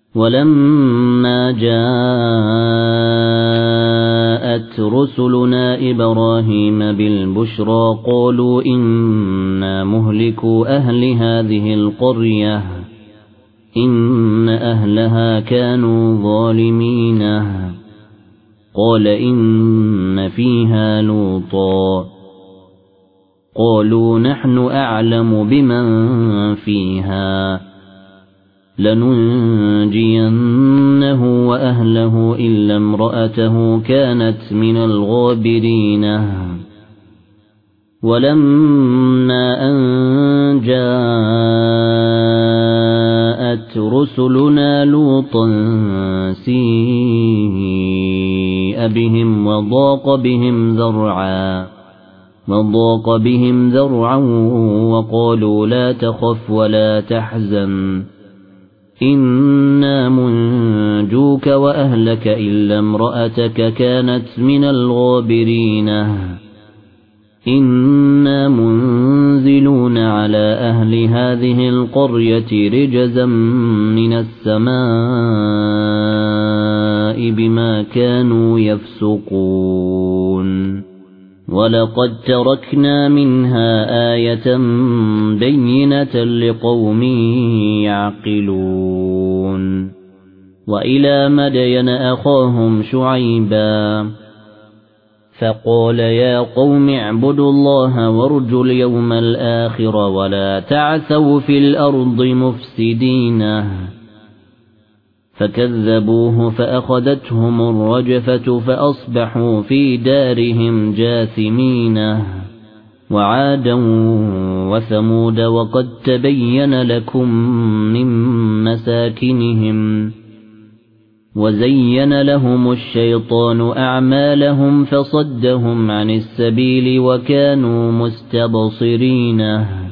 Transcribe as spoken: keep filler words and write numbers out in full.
ولما جاءت رسلنا إبراهيم بالبشرى قالوا إنا مهلكوا أهل هذه القرية إن أهلها كانوا ظالمين قال إن فيها لوطا قالوا نحن أعلم بمن فيها لننجينه وأهله إلا امرأته كانت من الغابرين ولما أن جاءت رسلنا لوطا سيء بهم وضاق بهم ذرعا وضاق بهم ذرعا وقالوا لا تخف ولا تحزن إنا منجوك وأهلك إلا امرأتك كانت من الغابرين إنا منزلون على أهل هذه القرية رجزا من السماء بما كانوا يفسقون ولقد تركنا منها آية بينة لقوم يعقلون وإلى مدين أخاهم شعيبا فقال يا قوم اعبدوا الله وارجوا اليوم الآخر ولا تعثوا في الأرض مفسدين فكذبوه فأخذتهم الرجفة فأصبحوا في دارهم جاثمين وعادا وثمود وقد تبين لكم من مساكنهم وزين لهم الشيطان أعمالهم فصدهم عن السبيل وكانوا مستبصرين